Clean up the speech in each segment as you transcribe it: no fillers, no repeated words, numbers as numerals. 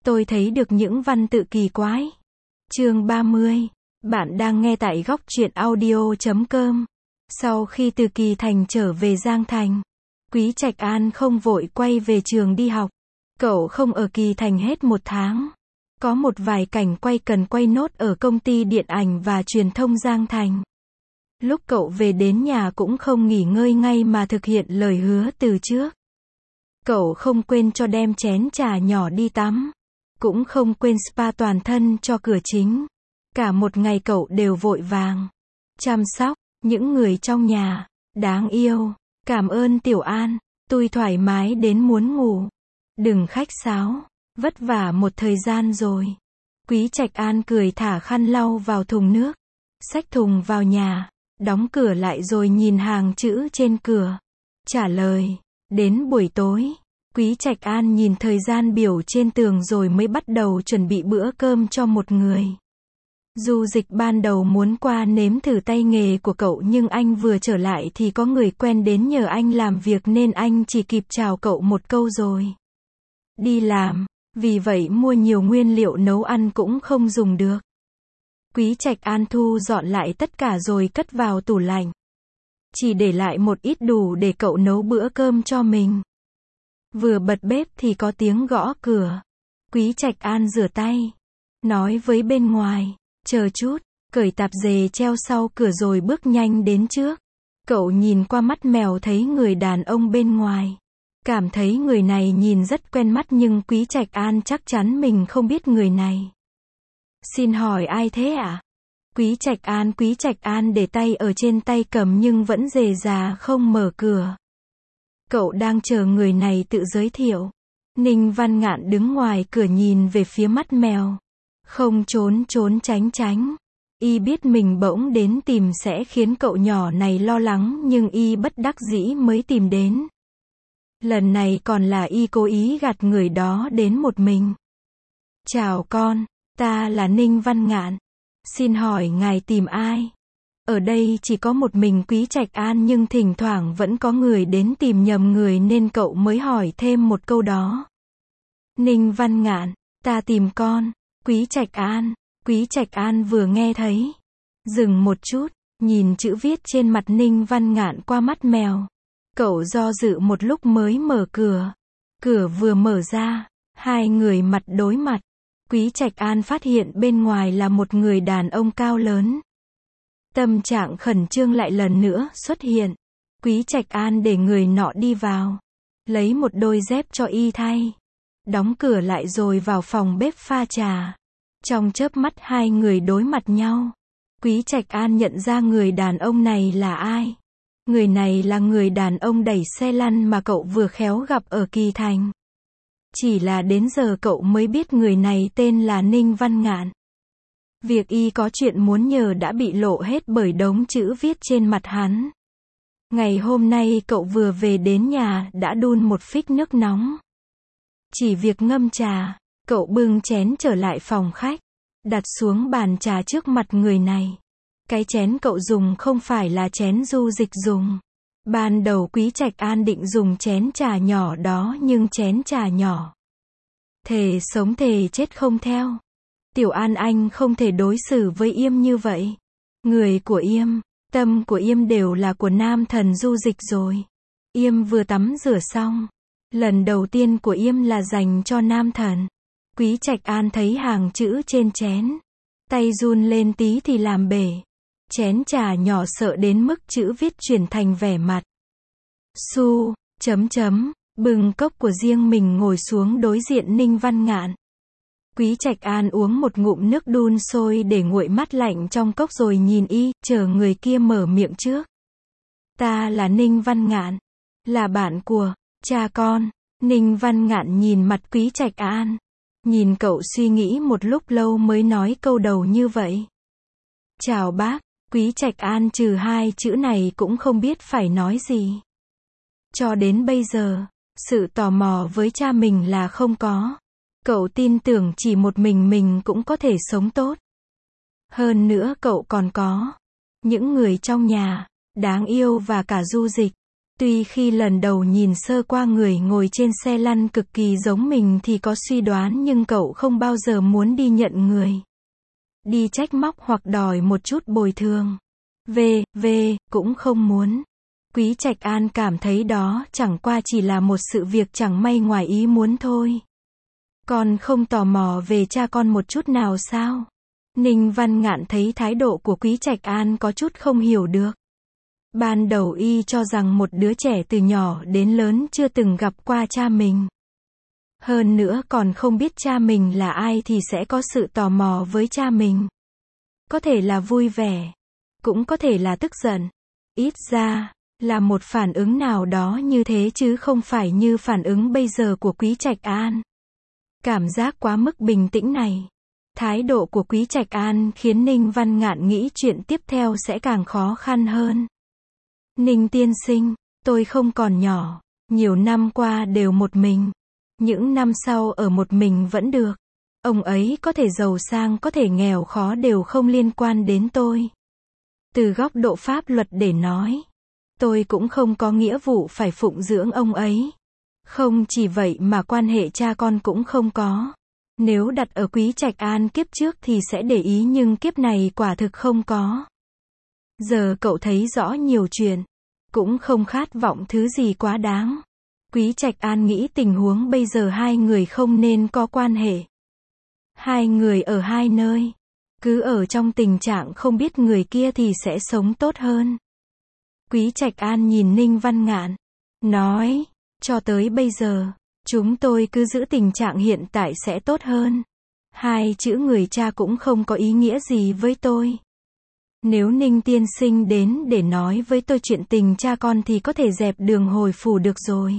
Tôi thấy được những văn tự kỳ quái. Chương 30. Bạn đang nghe tại góc truyện audio.com. Sau khi từ Kỳ Thành trở về Giang Thành, Quý Trạch An không vội quay về trường đi học. Cậu không ở Kỳ Thành hết một tháng. Có một vài cảnh quay cần quay nốt ở công ty điện ảnh và truyền thông Giang Thành. Lúc cậu về đến nhà cũng không nghỉ ngơi ngay mà thực hiện lời hứa từ trước. Cậu không quên cho đem chén trà nhỏ đi tắm. Cũng không quên spa toàn thân cho cửa chính. Cả một ngày cậu đều vội vàng chăm sóc những người trong nhà. Đáng yêu. Cảm ơn Tiểu An. Tôi thoải mái đến muốn ngủ. Đừng khách sáo. Vất vả một thời gian rồi. Quý Trạch An cười thả khăn lau vào thùng nước. Xách thùng vào nhà. Đóng cửa lại rồi nhìn hàng chữ trên cửa. Trả lời. Đến buổi tối. Quý Trạch An nhìn thời gian biểu trên tường rồi mới bắt đầu chuẩn bị bữa cơm cho một người. Du Dịch ban đầu muốn qua nếm thử tay nghề của cậu nhưng anh vừa trở lại thì có người quen đến nhờ anh làm việc nên anh chỉ kịp chào cậu một câu rồi đi làm. Vì vậy mua nhiều nguyên liệu nấu ăn cũng không dùng được. Quý Trạch An thu dọn lại tất cả rồi cất vào tủ lạnh. Chỉ để lại một ít đủ để cậu nấu bữa cơm cho mình. Vừa bật bếp thì có tiếng gõ cửa. Quý Trạch An rửa tay. Nói với bên ngoài. Chờ chút. Cởi tạp dề treo sau cửa rồi bước nhanh đến trước. Cậu nhìn qua mắt mèo thấy người đàn ông bên ngoài. Cảm thấy người này nhìn rất quen mắt nhưng Quý Trạch An chắc chắn mình không biết người này. Xin hỏi ai thế ạ? Quý Trạch An để tay ở trên tay cầm nhưng vẫn dè dà không mở cửa. Cậu đang chờ người này tự giới thiệu. Ninh Văn Ngạn đứng ngoài cửa nhìn về phía mắt mèo. Không trốn tránh. Y biết mình bỗng đến tìm sẽ khiến cậu nhỏ này lo lắng nhưng Y bất đắc dĩ mới tìm đến. Lần này còn là Y cố ý gạt người đó đến một mình. Chào con, ta là Ninh Văn Ngạn. Xin hỏi ngài tìm ai? Ở đây chỉ có một mình Quý Trạch An nhưng thỉnh thoảng vẫn có người đến tìm nhầm người nên cậu mới hỏi thêm một câu đó. Ninh Văn Ngạn, ta tìm con. Quý Trạch An vừa nghe thấy. Dừng một chút, nhìn chữ viết trên mặt Ninh Văn Ngạn qua mắt mèo. Cậu do dự một lúc mới mở cửa. Cửa vừa mở ra, hai người mặt đối mặt. Quý Trạch An phát hiện bên ngoài là một người đàn ông cao lớn. Tâm trạng khẩn trương lại lần nữa xuất hiện. Quý Trạch An để người nọ đi vào. Lấy một đôi dép cho Y thay. Đóng cửa lại rồi vào phòng bếp pha trà. Trong chớp mắt hai người đối mặt nhau. Quý Trạch An nhận ra người đàn ông này là ai. Người này là người đàn ông đẩy xe lăn mà cậu vừa khéo gặp ở Kỳ Thành. Chỉ là đến giờ cậu mới biết người này tên là Ninh Văn Ngạn. Việc Y có chuyện muốn nhờ đã bị lộ hết bởi đống chữ viết trên mặt hắn. Ngày hôm nay cậu vừa về đến nhà đã đun một phích nước nóng. Chỉ việc ngâm trà, cậu bưng chén trở lại phòng khách, đặt xuống bàn trà trước mặt người này. Cái chén cậu dùng không phải là chén Du Dịch dùng. Ban đầu Quý Trạch An định dùng chén trà nhỏ đó nhưng chén trà nhỏ. Thề sống thề chết không theo. Tiểu An anh không thể đối xử với Yêm như vậy. Người của Yêm, tâm của Yêm đều là của nam thần Du Dịch rồi. Yêm vừa tắm rửa xong. Lần đầu tiên của Yêm là dành cho nam thần. Quý Trạch An thấy hàng chữ trên chén. Tay run lên tí thì làm bể. Chén trà nhỏ sợ đến mức chữ viết chuyển thành vẻ mặt. Su, bưng cốc của riêng mình ngồi xuống đối diện Ninh Văn Ngạn. Quý Trạch An uống một ngụm nước đun sôi để nguội mát lạnh trong cốc rồi nhìn Y, chờ người kia mở miệng trước. Ta là Ninh Văn Ngạn. Là bạn của cha con. Ninh Văn Ngạn nhìn mặt Quý Trạch An. Nhìn cậu suy nghĩ một lúc lâu mới nói câu đầu như vậy. Chào bác. Quý Trạch An trừ hai chữ này cũng không biết phải nói gì. Cho đến bây giờ, sự tò mò với cha mình là không có. Cậu tin tưởng chỉ một mình cũng có thể sống tốt. Hơn nữa cậu còn có những người trong nhà, đáng yêu và cả Du Dịch. Tuy khi lần đầu nhìn sơ qua người ngồi trên xe lăn cực kỳ giống mình thì có suy đoán, nhưng cậu không bao giờ muốn đi nhận người. Đi trách móc hoặc đòi một chút bồi thường. Cũng không muốn. Quý Trạch An cảm thấy đó chẳng qua chỉ là một sự việc chẳng may ngoài ý muốn thôi. Con không tò mò về cha con một chút nào sao? Ninh Văn Ngạn thấy thái độ của Quý Trạch An có chút không hiểu được. Ban đầu y cho rằng một đứa trẻ từ nhỏ đến lớn chưa từng gặp qua cha mình. Hơn nữa còn không biết cha mình là ai thì sẽ có sự tò mò với cha mình. Có thể là vui vẻ, cũng có thể là tức giận. Ít ra là một phản ứng nào đó như thế chứ không phải như phản ứng bây giờ của Quý Trạch An. Cảm giác quá mức bình tĩnh này, thái độ của Quý Trạch An khiến Ninh Văn Ngạn nghĩ chuyện tiếp theo sẽ càng khó khăn hơn. Ninh tiên sinh, tôi không còn nhỏ, nhiều năm qua đều một mình. Những năm sau ở một mình vẫn được. Ông ấy có thể giàu sang có thể nghèo khó đều không liên quan đến tôi. Từ góc độ pháp luật để nói, tôi cũng không có nghĩa vụ phải phụng dưỡng ông ấy. Không chỉ vậy mà quan hệ cha con cũng không có. Nếu đặt ở Quý Trạch An kiếp trước thì sẽ để ý, nhưng kiếp này quả thực không có. Giờ cậu thấy rõ nhiều chuyện, cũng không khát vọng thứ gì quá đáng. Quý Trạch An nghĩ tình huống bây giờ hai người không nên có quan hệ. Hai người ở hai nơi, cứ ở trong tình trạng không biết người kia thì sẽ sống tốt hơn. Quý Trạch An nhìn Ninh Văn Ngạn, nói, cho tới bây giờ, chúng tôi cứ giữ tình trạng hiện tại sẽ tốt hơn. Hai chữ người cha cũng không có ý nghĩa gì với tôi. Nếu Ninh tiên sinh đến để nói với tôi chuyện tình cha con thì có thể dẹp đường hồi phủ được rồi.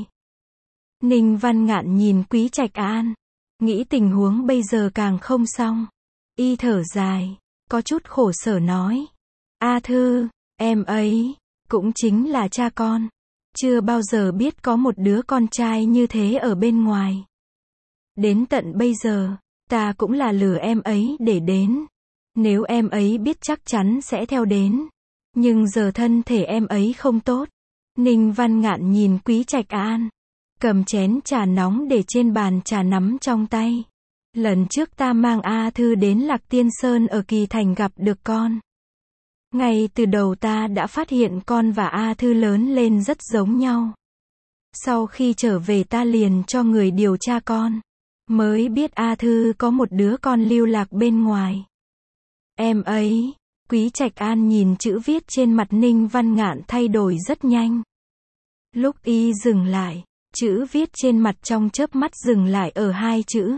Ninh Văn Ngạn nhìn Quý Trạch An, nghĩ tình huống bây giờ càng không xong. Y thở dài, có chút khổ sở nói. A Thư, em ấy, cũng chính là cha con. Chưa bao giờ biết có một đứa con trai như thế ở bên ngoài. Đến tận bây giờ, ta cũng là lừa em ấy để đến. Nếu em ấy biết chắc chắn sẽ theo đến. Nhưng giờ thân thể em ấy không tốt. Ninh Văn Ngạn nhìn Quý Trạch An, cầm chén trà nóng để trên bàn trà nắm trong tay. Lần trước ta mang A Thư đến Lạc Tiên Sơn ở Kỳ Thành gặp được con. Ngay từ đầu ta đã phát hiện con và A Thư lớn lên rất giống nhau. Sau khi trở về ta liền cho người điều tra con. Mới biết A Thư có một đứa con lưu lạc bên ngoài. Em ấy, Quý Trạch An nhìn chữ viết trên mặt Ninh Văn Ngạn thay đổi rất nhanh. Lúc y dừng lại, chữ viết trên mặt trong chớp mắt dừng lại ở hai chữ.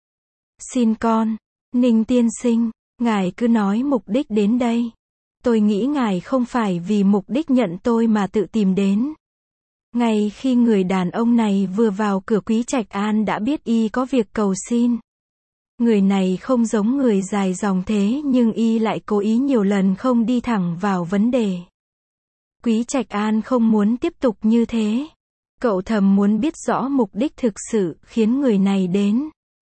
Xin con, Ninh tiên sinh, ngài cứ nói mục đích đến đây. Tôi nghĩ ngài không phải vì mục đích nhận tôi mà tự tìm đến. Ngay khi người đàn ông này vừa vào cửa, Quý Trạch An đã biết y có việc cầu xin. Người này không giống người dài dòng thế nhưng y lại cố ý nhiều lần không đi thẳng vào vấn đề. Quý Trạch An không muốn tiếp tục như thế. Cậu thầm muốn biết rõ mục đích thực sự khiến người này đến.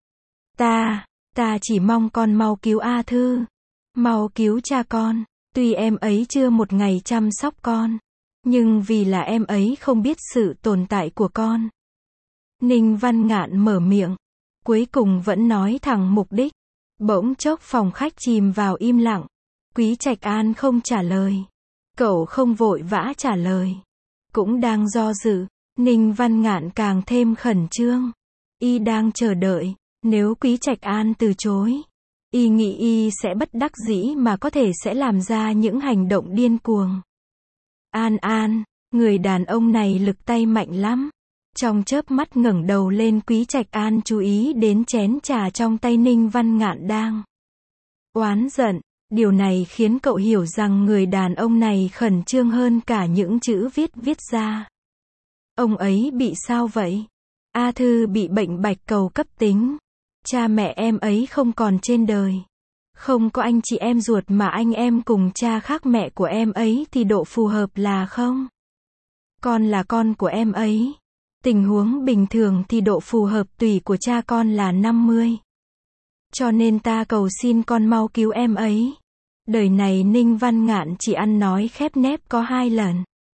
Ta chỉ mong con mau cứu A Thư. Mau cứu cha con. Tuy em ấy chưa một ngày chăm sóc con, nhưng vì là em ấy không biết sự tồn tại của con. Ninh Văn Ngạn mở miệng, cuối cùng vẫn nói thẳng mục đích. Bỗng chốc phòng khách chìm vào im lặng. Quý Trạch An không trả lời. Cậu không vội vã trả lời, cũng đang do dự. Ninh Văn Ngạn càng thêm khẩn trương. Y đang chờ đợi, nếu Quý Trạch An từ chối, y nghĩ y sẽ bất đắc dĩ mà có thể sẽ làm ra những hành động điên cuồng. An, người đàn ông này lực tay mạnh lắm. Trong chớp mắt ngẩng đầu lên, Quý Trạch An chú ý đến chén trà trong tay Ninh Văn Ngạn đang oán giận. Điều này khiến cậu hiểu rằng người đàn ông này khẩn trương hơn cả những chữ viết ra. Ông ấy bị sao vậy? A Thư bị bệnh bạch cầu cấp tính. Cha mẹ em ấy không còn trên đời. Không có anh chị em ruột mà anh em cùng cha khác mẹ của em ấy thì độ phù hợp là không. Con là con của em ấy. Tình huống bình thường thì độ phù hợp tùy của cha con là 50. Cho nên ta cầu xin con mau cứu em ấy. Đời này Ninh Văn Ngạn chỉ ăn nói khép nép có 2 lần.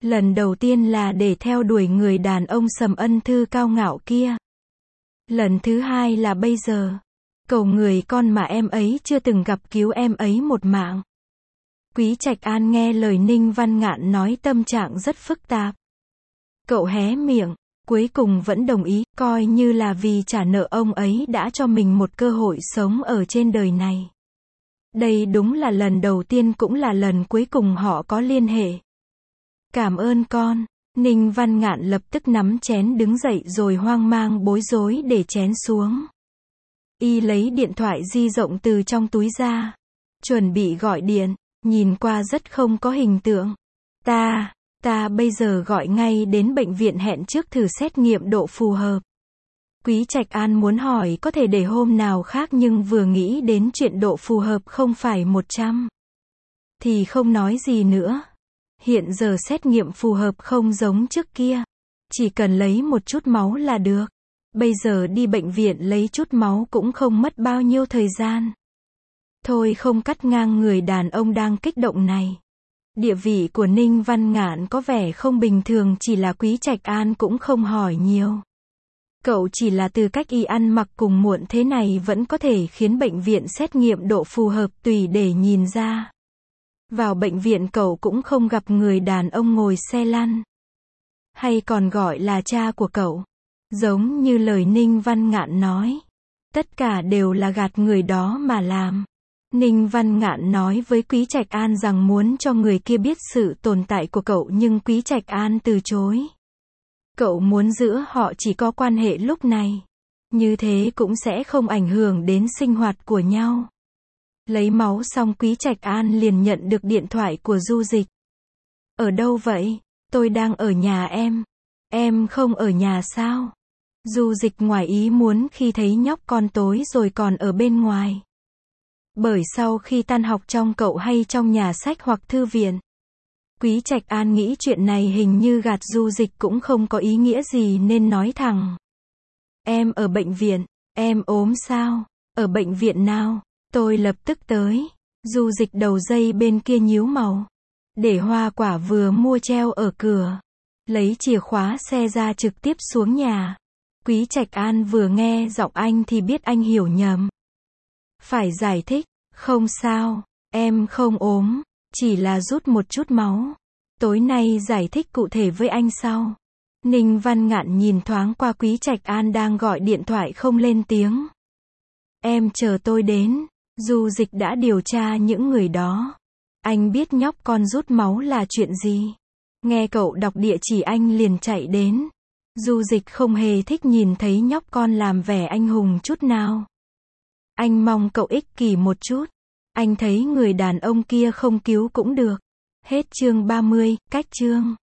Lần đầu tiên là để theo đuổi người đàn ông Sầm Ân Thư cao ngạo kia. Lần thứ hai là bây giờ. Cầu người con mà em ấy chưa từng gặp cứu em ấy một mạng. Quý Trạch An nghe lời Ninh Văn Ngạn nói tâm trạng rất phức tạp. Cậu hé miệng, cuối cùng vẫn đồng ý, coi như là vì trả nợ ông ấy đã cho mình một cơ hội sống ở trên đời này. Đây đúng là lần đầu tiên cũng là lần cuối cùng họ có liên hệ. Cảm ơn con. Ninh Văn Ngạn lập tức nắm chén đứng dậy rồi hoang mang bối rối để chén xuống. Y lấy điện thoại di động từ trong túi ra. Chuẩn bị gọi điện, nhìn qua rất không có hình tượng. Ta bây giờ gọi ngay đến bệnh viện hẹn trước thử xét nghiệm độ phù hợp. Quý Trạch An muốn hỏi có thể để hôm nào khác nhưng vừa nghĩ đến chuyện độ phù hợp không phải 100. Thì không nói gì nữa. Hiện giờ xét nghiệm phù hợp không giống trước kia. Chỉ cần lấy một chút máu là được. Bây giờ đi bệnh viện lấy chút máu cũng không mất bao nhiêu thời gian. Thôi không cắt ngang người đàn ông đang kích động này. Địa vị của Ninh Văn Ngạn có vẻ không bình thường, chỉ là Quý Trạch An cũng không hỏi nhiều. Cậu chỉ là từ cách y ăn mặc cùng muộn thế này vẫn có thể khiến bệnh viện xét nghiệm độ phù hợp tùy để nhìn ra. Vào bệnh viện cậu cũng không gặp người đàn ông ngồi xe lăn. Hay còn gọi là cha của cậu. Giống như lời Ninh Văn Ngạn nói. Tất cả đều là gạt người đó mà làm. Ninh Văn Ngạn nói với Quý Trạch An rằng muốn cho người kia biết sự tồn tại của cậu nhưng Quý Trạch An từ chối. Cậu muốn giữa họ chỉ có quan hệ lúc này. Như thế cũng sẽ không ảnh hưởng đến sinh hoạt của nhau. Lấy máu xong Quý Trạch An liền nhận được điện thoại của Du Dịch. Ở đâu vậy? Tôi đang ở nhà em. Em không ở nhà sao? Du Dịch ngoài ý muốn khi thấy nhóc con tối rồi còn ở bên ngoài. Bởi sau khi tan học trong cậu hay trong nhà sách hoặc thư viện. Quý Trạch An nghĩ chuyện này hình như gạt Du Dịch cũng không có ý nghĩa gì nên nói thẳng. Em ở bệnh viện. Em ốm sao? Ở bệnh viện nào? Tôi lập tức tới. Du Dịch đầu dây bên kia nhíu màu. Để hoa quả vừa mua treo ở cửa. Lấy chìa khóa xe ra trực tiếp xuống nhà. Quý Trạch An vừa nghe giọng anh thì biết anh hiểu nhầm. Phải giải thích. Không sao. Em không ốm. Chỉ là rút một chút máu. Tối nay giải thích cụ thể với anh sau. Ninh Văn Ngạn nhìn thoáng qua Quý Trạch An đang gọi điện thoại không lên tiếng. Em chờ tôi đến. Du Dịch đã điều tra những người đó. Anh biết nhóc con rút máu là chuyện gì. Nghe cậu đọc địa chỉ anh liền chạy đến. Du Dịch không hề thích nhìn thấy nhóc con làm vẻ anh hùng chút nào. Anh mong cậu ích kỷ một chút. Anh thấy người đàn ông kia không cứu cũng được. Hết chương 30, cách chương.